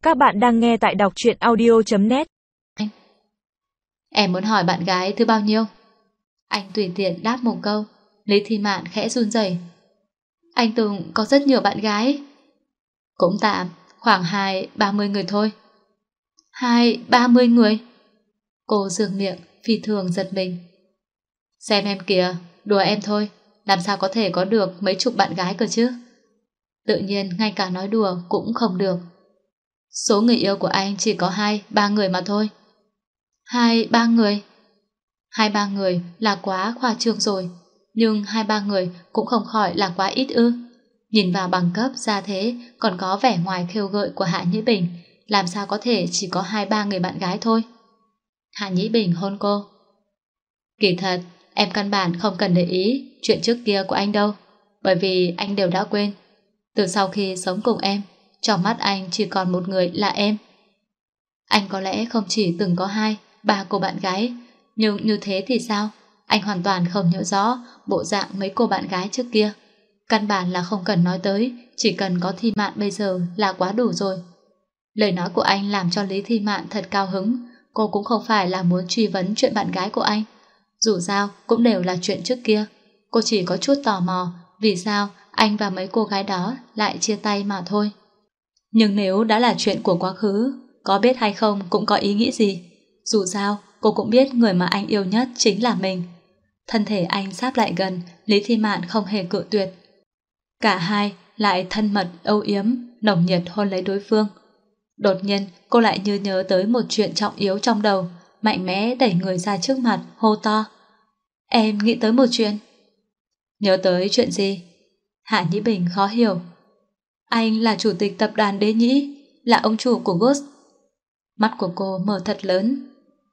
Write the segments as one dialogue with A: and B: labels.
A: Các bạn đang nghe tại đọc truyện audio.net.
B: Em muốn hỏi bạn gái thứ bao nhiêu? Anh tùy tiện đáp một câu. Lý Thi Mạn khẽ run rẩy. Anh Tùng có rất nhiều bạn gái. Cũng tạm, khoảng 20-30 người thôi. 20-30 người? Cô dương miệng, phi thường giật mình. Xem em kìa, đùa em thôi. Làm sao có thể có được mấy chục bạn gái cơ chứ? Tự nhiên ngay cả nói đùa cũng không được. Số người yêu của anh chỉ có 2-3 người mà thôi. 2-3 người? 2-3 người là quá khoa trương rồi. Nhưng 2-3 người cũng không khỏi là quá ít ư? Nhìn vào bằng cấp, gia thế, còn có vẻ ngoài khêu gợi của Hạ Nhĩ Bình, làm sao có thể chỉ có 2-3 người bạn gái thôi? Hạ Nhĩ Bình hôn cô. Kỳ thật, em căn bản không cần để ý chuyện trước kia của anh đâu, bởi vì anh đều đã quên. Từ sau khi sống cùng em, trong mắt anh chỉ còn một người là em. Anh có lẽ không chỉ từng có 2-3 cô bạn gái, nhưng như thế thì sao? Anh hoàn toàn không nhớ rõ bộ dạng mấy cô bạn gái trước kia. Căn bản là không cần nói tới, chỉ cần có Thi Mạn bây giờ là quá đủ rồi. Lời nói của anh làm cho Lý Thi Mạn thật cao hứng. Cô cũng không phải là muốn truy vấn chuyện bạn gái của anh. Dù sao cũng đều là chuyện trước kia. Cô chỉ có chút tò mò vì sao anh và mấy cô gái đó lại chia tay mà thôi. Nhưng nếu đã là chuyện của quá khứ, có biết hay không cũng có ý nghĩa gì. Dù sao cô cũng biết người mà anh yêu nhất chính là mình. Thân thể anh sáp lại gần, Lý Thi Mạn không hề cự tuyệt. Cả hai lại thân mật âu yếm, nồng nhiệt hôn lấy đối phương. Đột nhiên cô lại như nhớ tới một chuyện trọng yếu trong đầu, mạnh mẽ đẩy người ra trước mặt, hô to. Em nghĩ tới một chuyện. Nhớ tới chuyện gì? Hạ Nhĩ Bình khó hiểu. Anh là chủ tịch tập đoàn Đế Nhĩ, là ông chủ của Ghost. Mắt của cô mở thật lớn.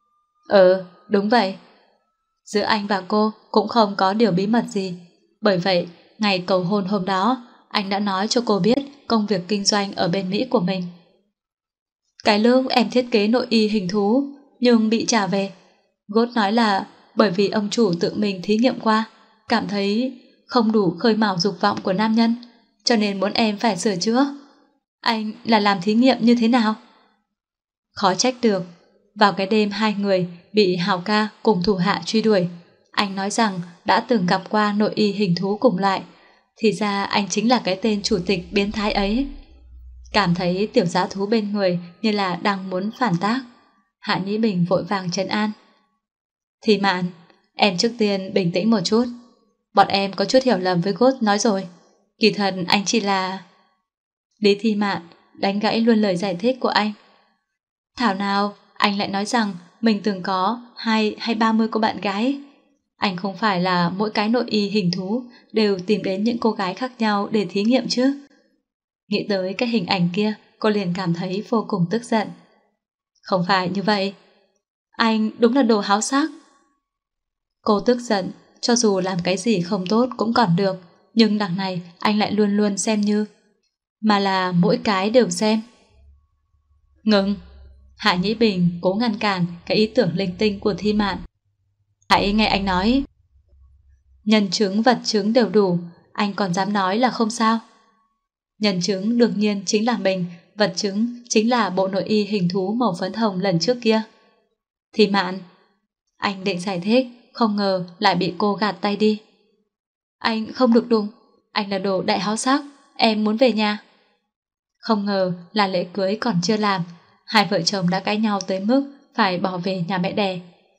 B: Đúng vậy. Giữa anh và cô cũng không có điều bí mật gì. Bởi vậy, ngày cầu hôn hôm đó, anh đã nói cho cô biết công việc kinh doanh ở bên Mỹ của mình. Cái lúc em thiết kế nội y hình thú, nhưng bị trả về. Ghost nói là bởi vì ông chủ tự mình thí nghiệm qua, cảm thấy không đủ khơi mào dục vọng của nam nhân, cho nên muốn em phải sửa chữa. Anh là làm thí nghiệm như thế nào? Khó trách được. Vào cái đêm hai người bị Hào ca cùng thủ hạ truy đuổi, anh nói rằng đã từng gặp qua nội y hình thú cùng loại. Thì ra anh chính là cái tên chủ tịch biến thái ấy. Cảm thấy tiểu dã thú bên người như là đang muốn phản tác, Hạ Nhĩ Bình vội vàng trấn an. Thì Mạn, em trước tiên bình tĩnh một chút. Bọn em có chút hiểu lầm với Ghost nói rồi. Kỳ thật anh chỉ là... Lý Thi Mạn đánh gãy luôn lời giải thích của anh. Thảo nào anh lại nói rằng mình từng có 20-30 cô bạn gái. Anh không phải là mỗi cái nội y hình thú đều tìm đến những cô gái khác nhau để thí nghiệm chứ. Nghĩ tới cái hình ảnh kia, cô liền cảm thấy vô cùng tức giận. Không phải như vậy. Anh đúng là đồ háo sắc. Cô tức giận, cho dù làm cái gì không tốt cũng còn được, nhưng đằng này anh lại luôn luôn xem như, mà là mỗi cái đều xem. Ngừng. Hạ Nhĩ Bình cố ngăn cản cái ý tưởng linh tinh của Thi Mạn. Hãy nghe anh nói. Nhân chứng vật chứng đều đủ, anh còn dám nói là không sao? Nhân chứng đương nhiên chính là mình, vật chứng chính là bộ nội y hình thú màu phấn hồng lần trước kia. Thi Mạn. Anh định giải thích, không ngờ lại bị cô gạt tay đi. Anh không được đụng, anh là đồ đại háo sắc, em muốn về nhà. Không ngờ là lễ cưới còn chưa làm, hai vợ chồng đã cãi nhau tới mức phải bỏ về nhà mẹ đẻ.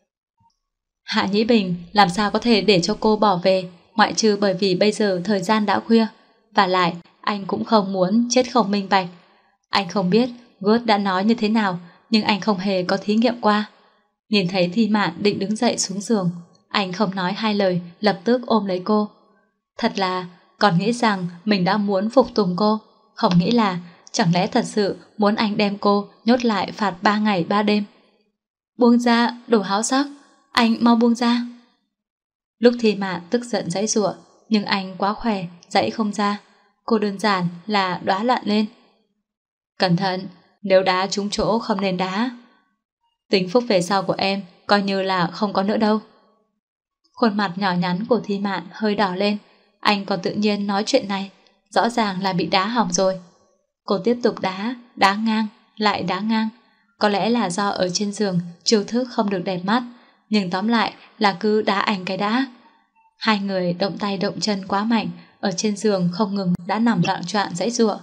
B: Hạ Nhĩ Bình làm sao có thể để cho cô bỏ về, ngoại trừ bởi vì bây giờ thời gian đã khuya. Và lại anh cũng không muốn chết không minh bạch. Anh không biết Ghost đã nói như thế nào, nhưng anh không hề có thí nghiệm qua. Nhìn thấy Thi Mạn định đứng dậy xuống giường, anh không nói hai lời, lập tức ôm lấy cô. Thật là còn nghĩ rằng mình đã muốn phục tùng cô, không nghĩ là chẳng lẽ thật sự muốn anh đem cô nhốt lại phạt 3 ngày 3 đêm. Buông ra, đồ háo sắc, anh mau buông ra. Lúc Thi Mạn tức giận giãy giụa, nhưng anh quá khỏe, giãy không ra. Cô đơn giản là đóa loạn lên. Cẩn thận, nếu đá trúng chỗ không nên đá. Tính phúc về sau của em coi như là không có nữa đâu. Khuôn mặt nhỏ nhắn của Thi Mạn hơi đỏ lên. Anh còn tự nhiên nói chuyện này, rõ ràng là bị đá hỏng rồi. Cô tiếp tục đá ngang, lại đá ngang. Có lẽ là do ở trên giường chiêu thức không được đẹp mắt, nhưng tóm lại là cứ đá anh cái đã. Hai người động tay động chân quá mạnh, ở trên giường không ngừng đã nằm loạng choạng giãy giụa.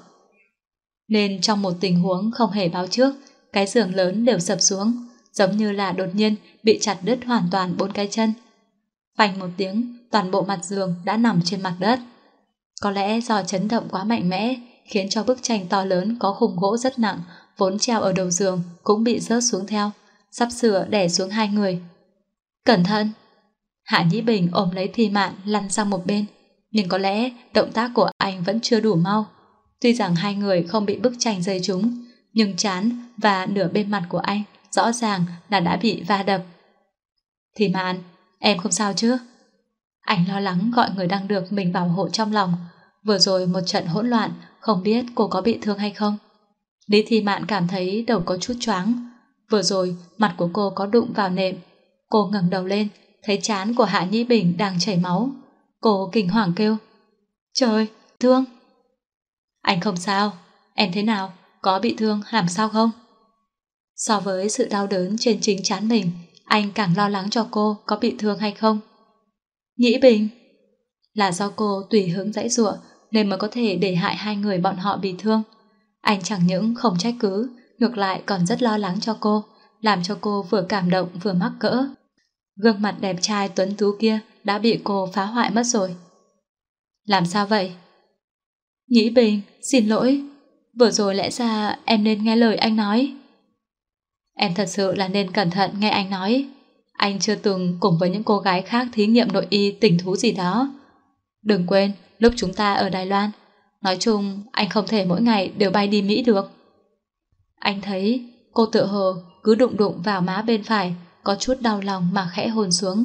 B: Nên trong một tình huống không hề báo trước, cái giường lớn đều sập xuống, giống như là đột nhiên bị chặt đứt hoàn toàn 4 cái chân. Phanh một tiếng, toàn bộ mặt giường đã nằm trên mặt đất. Có lẽ do chấn động quá mạnh mẽ, khiến cho bức tranh to lớn có khung gỗ rất nặng, vốn treo ở đầu giường cũng bị rớt xuống theo, sắp sửa đè xuống hai người. Cẩn thận! Hạ Nhĩ Bình ôm lấy Thi Mạn lăn sang một bên, nhưng có lẽ động tác của anh vẫn chưa đủ mau. Tuy rằng hai người không bị bức tranh rơi trúng, nhưng trán và nửa bên mặt của anh rõ ràng là đã bị va đập. Thi Mạn, em không sao chứ? Anh lo lắng gọi người đang được mình bảo hộ trong lòng. Vừa rồi một trận hỗn loạn, không biết cô có bị thương hay không. Lý Thi Mạn cảm thấy đầu có chút choáng. Vừa rồi mặt của cô có đụng vào nệm. Cô ngẩng đầu lên, thấy trán của Hạ Nhĩ Bình đang chảy máu. Cô kinh hoàng kêu: Trời, thương! Anh không sao, em thế nào? Có bị thương làm sao không? So với sự đau đớn trên chính trán mình, anh càng lo lắng cho cô có bị thương hay không. Nhĩ Bình! Là do cô tùy hứng giãy giụa nên mới có thể để hại hai người bọn họ bị thương. Anh chẳng những không trách cứ, ngược lại còn rất lo lắng cho cô, làm cho cô vừa cảm động vừa mắc cỡ. Gương mặt đẹp trai tuấn tú kia đã bị cô phá hoại mất rồi. Làm sao vậy? Nhĩ Bình, xin lỗi. Vừa rồi lẽ ra em nên nghe lời anh nói. Em thật sự là nên cẩn thận nghe anh nói. Anh chưa từng cùng với những cô gái khác thí nghiệm nội y tình thú gì đó. Đừng quên, lúc chúng ta ở Đài Loan, nói chung anh không thể mỗi ngày đều bay đi Mỹ được. Anh thấy cô tựa hồ cứ đụng đụng vào má bên phải, có chút đau lòng mà khẽ hôn xuống.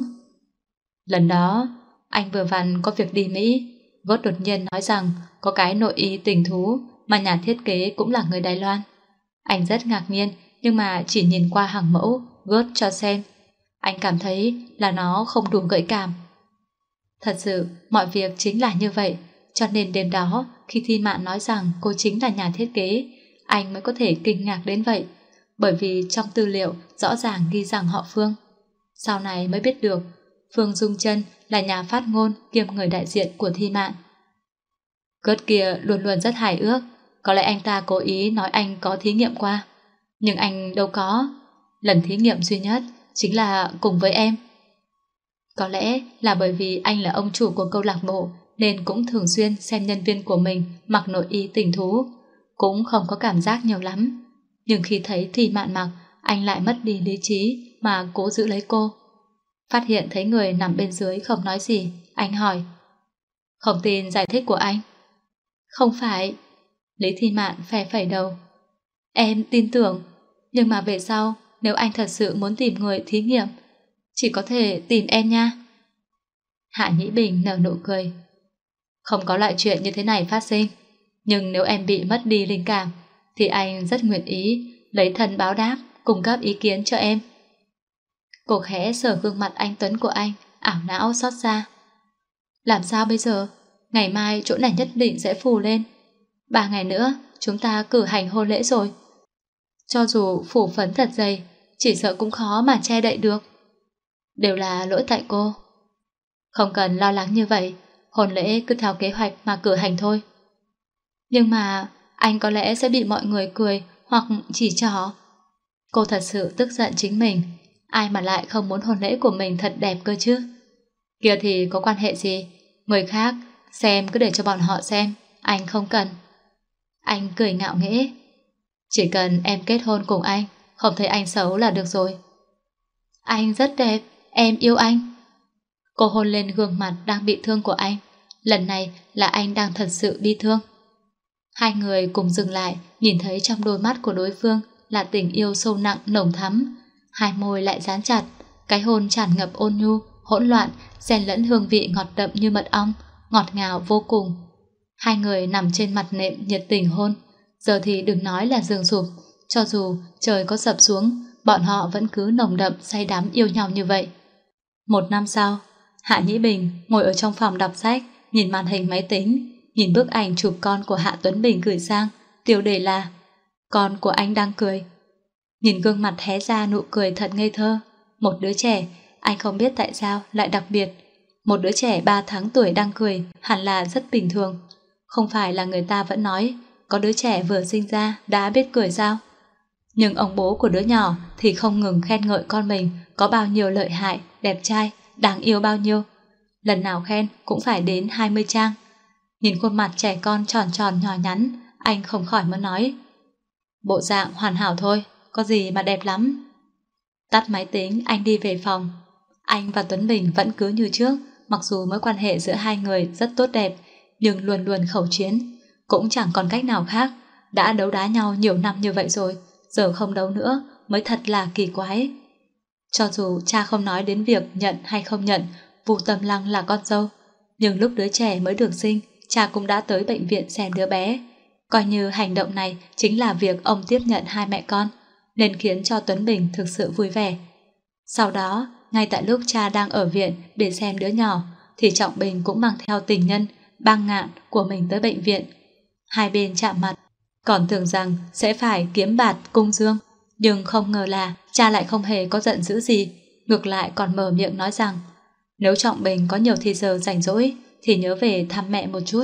B: Lần đó, anh vừa vặn có việc đi Mỹ, Vớt đột nhiên nói rằng có cái nội y tình thú mà nhà thiết kế cũng là người Đài Loan. Anh rất ngạc nhiên, nhưng mà chỉ nhìn qua hàng mẫu Gớt cho xem. Anh cảm thấy là nó không đủ gợi cảm. Thật sự, mọi việc chính là như vậy, cho nên đêm đó, khi Thi Mạn nói rằng cô chính là nhà thiết kế, anh mới có thể kinh ngạc đến vậy, bởi vì trong tư liệu rõ ràng ghi rằng họ Phương. Sau này mới biết được, Phương Dung Chân là nhà phát ngôn kiêm người đại diện của Thi Mạn. Gớt kia luôn luôn rất hài ước, có lẽ anh ta cố ý nói anh có thí nghiệm qua. Nhưng anh đâu có, lần thí nghiệm duy nhất chính là cùng với em. Có lẽ là bởi vì anh là ông chủ của câu lạc bộ nên cũng thường xuyên xem nhân viên của mình mặc nội y tình thú, cũng không có cảm giác nhiều lắm. Nhưng khi thấy Thi Mạn mặc, anh lại mất đi lý trí mà cố giữ lấy cô. Phát hiện thấy người nằm bên dưới không nói gì, anh hỏi: Không tin giải thích của anh? Không phải. Lý Thi Mạn phe phẩy đầu. Em tin tưởng, nhưng mà về sau nếu anh thật sự muốn tìm người thí nghiệm, chỉ có thể tìm em nha. Hạ Nhĩ Bình nở nụ cười. Không có loại chuyện như thế này phát sinh, nhưng nếu em bị mất đi linh cảm thì anh rất nguyện ý lấy thân báo đáp, cung cấp ý kiến cho em. Cô khẽ sờ gương mặt anh tuấn của anh, ảo não xót xa. Làm sao bây giờ? Ngày mai chỗ này nhất định sẽ phù lên. 3 ngày nữa chúng ta cử hành hôn lễ rồi. Cho dù phủ phấn thật dày, chỉ sợ cũng khó mà che đậy được. Đều là lỗi tại cô. Không cần lo lắng như vậy, hôn lễ cứ theo kế hoạch mà cử hành thôi. Nhưng mà anh có lẽ sẽ bị mọi người cười hoặc chỉ trỏ. Cô thật sự tức giận chính mình. Ai mà lại không muốn hôn lễ của mình thật đẹp cơ chứ? Kia thì có quan hệ gì? Người khác xem cứ để cho bọn họ xem, anh không cần. Anh cười ngạo nghễ. Chỉ cần em kết hôn cùng anh, không thấy anh xấu là được rồi. Anh rất đẹp, em yêu anh. Cô hôn lên gương mặt đang bị thương của anh. Lần này là anh đang thật sự bị thương. Hai người cùng dừng lại, nhìn thấy trong đôi mắt của đối phương là tình yêu sâu nặng nồng thắm. Hai môi lại dán chặt, cái hôn tràn ngập ôn nhu, hỗn loạn, xen lẫn hương vị ngọt đậm như mật ong, ngọt ngào vô cùng. Hai người nằm trên mặt nệm nhiệt tình hôn. Giờ thì đừng nói là giường sụp, cho dù trời có sập xuống, bọn họ vẫn cứ nồng đậm say đắm yêu nhau như vậy. 1 năm sau, Hạ Nhĩ Bình ngồi ở trong phòng đọc sách, nhìn màn hình máy tính, nhìn bức ảnh chụp con của Hạ Tuấn Bình gửi sang, tiêu đề là Con của anh đang cười. Nhìn gương mặt hé ra nụ cười thật ngây thơ. Một đứa trẻ, anh không biết tại sao lại đặc biệt. Một đứa trẻ 3 tháng tuổi đang cười hẳn là rất bình thường. Không phải là người ta vẫn nói có đứa trẻ vừa sinh ra đã biết cười sao? Nhưng ông bố của đứa nhỏ thì không ngừng khen ngợi con mình có bao nhiêu lợi hại, đẹp trai, đáng yêu bao nhiêu. Lần nào khen cũng phải đến 20 trang. Nhìn khuôn mặt trẻ con tròn tròn nhỏ nhắn, anh không khỏi muốn nói: bộ dạng hoàn hảo thôi, có gì mà đẹp lắm. Tắt máy tính, anh đi về phòng. Anh và Tuấn Bình vẫn cứ như trước, mặc dù mối quan hệ giữa hai người rất tốt đẹp, nhưng luôn luôn khẩu chiến. Cũng chẳng còn cách nào khác, đã đấu đá nhau nhiều năm như vậy rồi, giờ không đấu nữa mới thật là kỳ quái. Cho dù cha không nói đến việc nhận hay không nhận Vu Tâm Lăng là con dâu, nhưng lúc đứa trẻ mới được sinh, cha cũng đã tới bệnh viện xem đứa bé. Coi như hành động này chính là việc ông tiếp nhận hai mẹ con, nên khiến cho Tuấn Bình thực sự vui vẻ. Sau đó, ngay tại lúc cha đang ở viện để xem đứa nhỏ, thì Trọng Bình cũng mang theo tình nhân, Bang Ngạn của mình tới bệnh viện. Hai bên chạm mặt, còn tưởng rằng sẽ phải kiếm bạt cung dương, nhưng không ngờ là cha lại không hề có giận dữ gì, ngược lại còn mở miệng nói rằng nếu Trọng Bình có nhiều thời giờ rảnh rỗi thì nhớ về thăm mẹ một chút.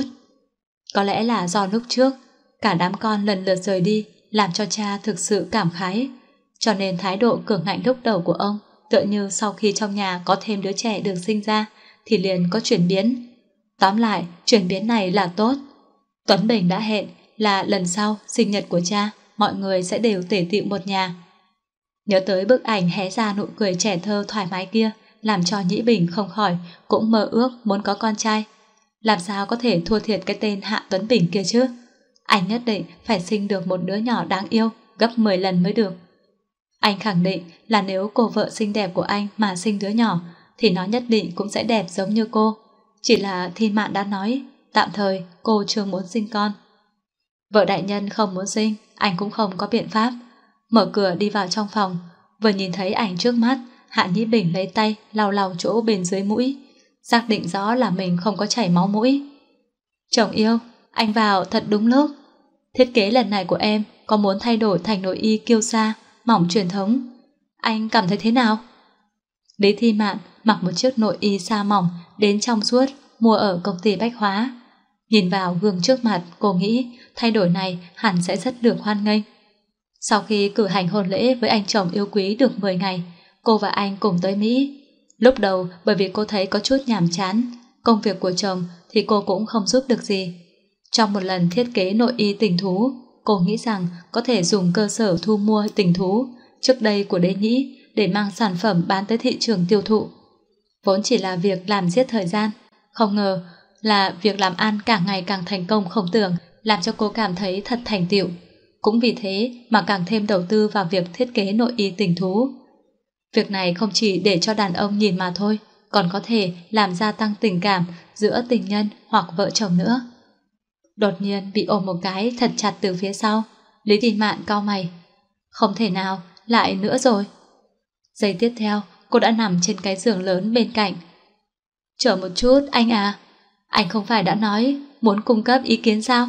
B: Có lẽ là do lúc trước cả đám con lần lượt rời đi làm cho cha thực sự cảm khái, cho nên thái độ cường ngạnh lúc đầu của ông tựa như sau khi trong nhà có thêm đứa trẻ được sinh ra thì liền có chuyển biến. Tóm lại, chuyển biến này là tốt. Tuấn Bình đã hẹn là lần sau sinh nhật của cha mọi người sẽ đều tề tựu một nhà. Nhớ tới bức ảnh hé ra nụ cười trẻ thơ thoải mái kia, làm cho Nhĩ Bình không khỏi cũng mơ ước muốn có con trai. Làm sao có thể thua thiệt cái tên Hạ Tuấn Bình kia chứ? Anh nhất định phải sinh được một đứa nhỏ đáng yêu gấp 10 lần mới được. Anh khẳng định là nếu cô vợ xinh đẹp của anh mà sinh đứa nhỏ thì nó nhất định cũng sẽ đẹp giống như cô. Chỉ là Thiên Mạn đã nói tạm thời cô chưa muốn sinh con. Vợ đại nhân không muốn sinh, anh cũng không có biện pháp. Mở cửa đi vào trong phòng, vừa nhìn thấy ảnh trước mắt, Hạ Nhĩ Bình lấy tay lau lau chỗ bên dưới mũi, xác định rõ là mình không có chảy máu mũi. Chồng yêu, anh vào thật đúng lúc. Thiết kế lần này của em có muốn thay đổi thành nội y kiêu sa, mỏng truyền thống. Anh cảm thấy thế nào? Lý Thi Mạn mặc một chiếc nội y sa mỏng đến trong suốt, mua ở công ty bách hóa. Nhìn vào gương trước mặt, cô nghĩ thay đổi này hẳn sẽ rất được hoan nghênh. Sau khi cử hành hôn lễ với anh chồng yêu quý được 10 ngày, cô và anh cùng tới Mỹ. Lúc đầu bởi vì cô thấy có chút nhàm chán, công việc của chồng thì cô cũng không giúp được gì. Trong một lần thiết kế nội y tình thú, cô nghĩ rằng có thể dùng cơ sở thu mua tình thú trước đây của Đế Nhĩ để mang sản phẩm bán tới thị trường tiêu thụ. Vốn chỉ là việc làm giết thời gian, không ngờ là việc làm ăn càng ngày càng thành công không tưởng, làm cho cô cảm thấy thật thành tựu. Cũng vì thế mà càng thêm đầu tư vào việc thiết kế nội y tình thú. Việc này không chỉ để cho đàn ông nhìn mà thôi, còn có thể làm gia tăng tình cảm giữa tình nhân hoặc vợ chồng nữa. Đột nhiên bị ôm một cái thật chặt từ phía sau, Lý Thị Mạn cau mày. Không thể nào, lại nữa rồi. Giây tiếp theo, cô đã nằm trên cái giường lớn bên cạnh. Chờ một chút, anh à. Anh không phải đã nói muốn cung cấp ý kiến sao?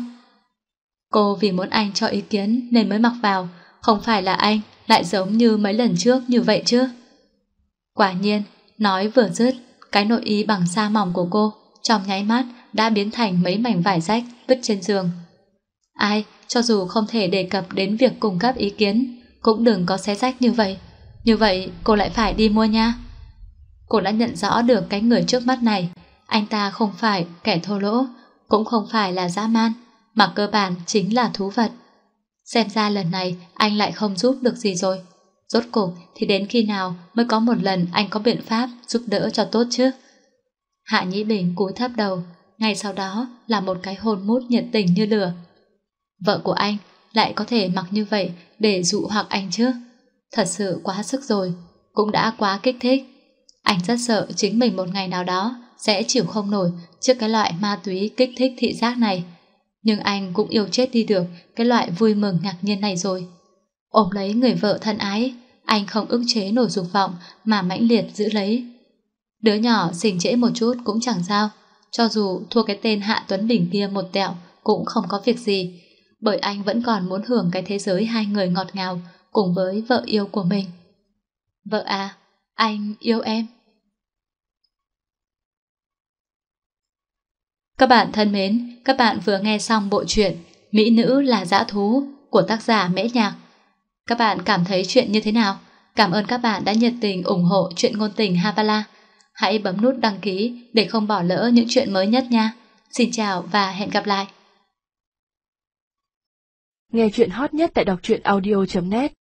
B: Cô vì muốn anh cho ý kiến nên mới mặc vào, không phải là anh lại giống như mấy lần trước như vậy chứ. Quả nhiên, nói vừa dứt, cái nội y bằng sa mỏng của cô trong nháy mắt đã biến thành mấy mảnh vải rách vứt trên giường. Ai, cho dù không thể đề cập đến việc cung cấp ý kiến, cũng đừng có xé rách như vậy. Như vậy cô lại phải đi mua nha. Cô đã nhận rõ được cái người trước mắt này, anh ta không phải kẻ thô lỗ, cũng không phải là dã man, mà cơ bản chính là thú vật. Xem ra lần này anh lại không giúp được gì rồi. Rốt cuộc thì đến khi nào mới có một lần anh có biện pháp giúp đỡ cho tốt chứ? Hạ Nhĩ Bình cúi thấp đầu, ngay sau đó là một cái hôn mút nhiệt tình như lửa. Vợ của anh lại có thể mặc như vậy để dụ hoặc anh chứ? Thật sự quá sức rồi, cũng đã quá kích thích. Anh rất sợ chính mình một ngày nào đó sẽ chịu không nổi trước cái loại ma túy kích thích thị giác này. Nhưng anh cũng yêu chết đi được cái loại vui mừng ngạc nhiên này rồi. Ôm lấy người vợ thân ái, anh không ức chế nổi dục vọng mà mãnh liệt giữ lấy. Đứa nhỏ xình trễ một chút cũng chẳng sao, cho dù thua cái tên Hạ Tuấn Bình kia một tẹo cũng không có việc gì, bởi anh vẫn còn muốn hưởng cái thế giới hai người ngọt ngào cùng với vợ yêu của mình. Vợ à, anh yêu em. Các bạn thân mến, các bạn vừa nghe xong bộ truyện Mỹ nữ là dã thú của tác giả Mễ Nhạc. Các bạn cảm thấy chuyện như thế nào? Cảm ơn các bạn đã nhiệt tình ủng hộ truyện ngôn tình Havala. Hãy bấm nút đăng ký để không bỏ lỡ những chuyện mới nhất nha. Xin chào và hẹn gặp lại.
A: Nghe chuyện hot nhất tại đọc truyện audio.net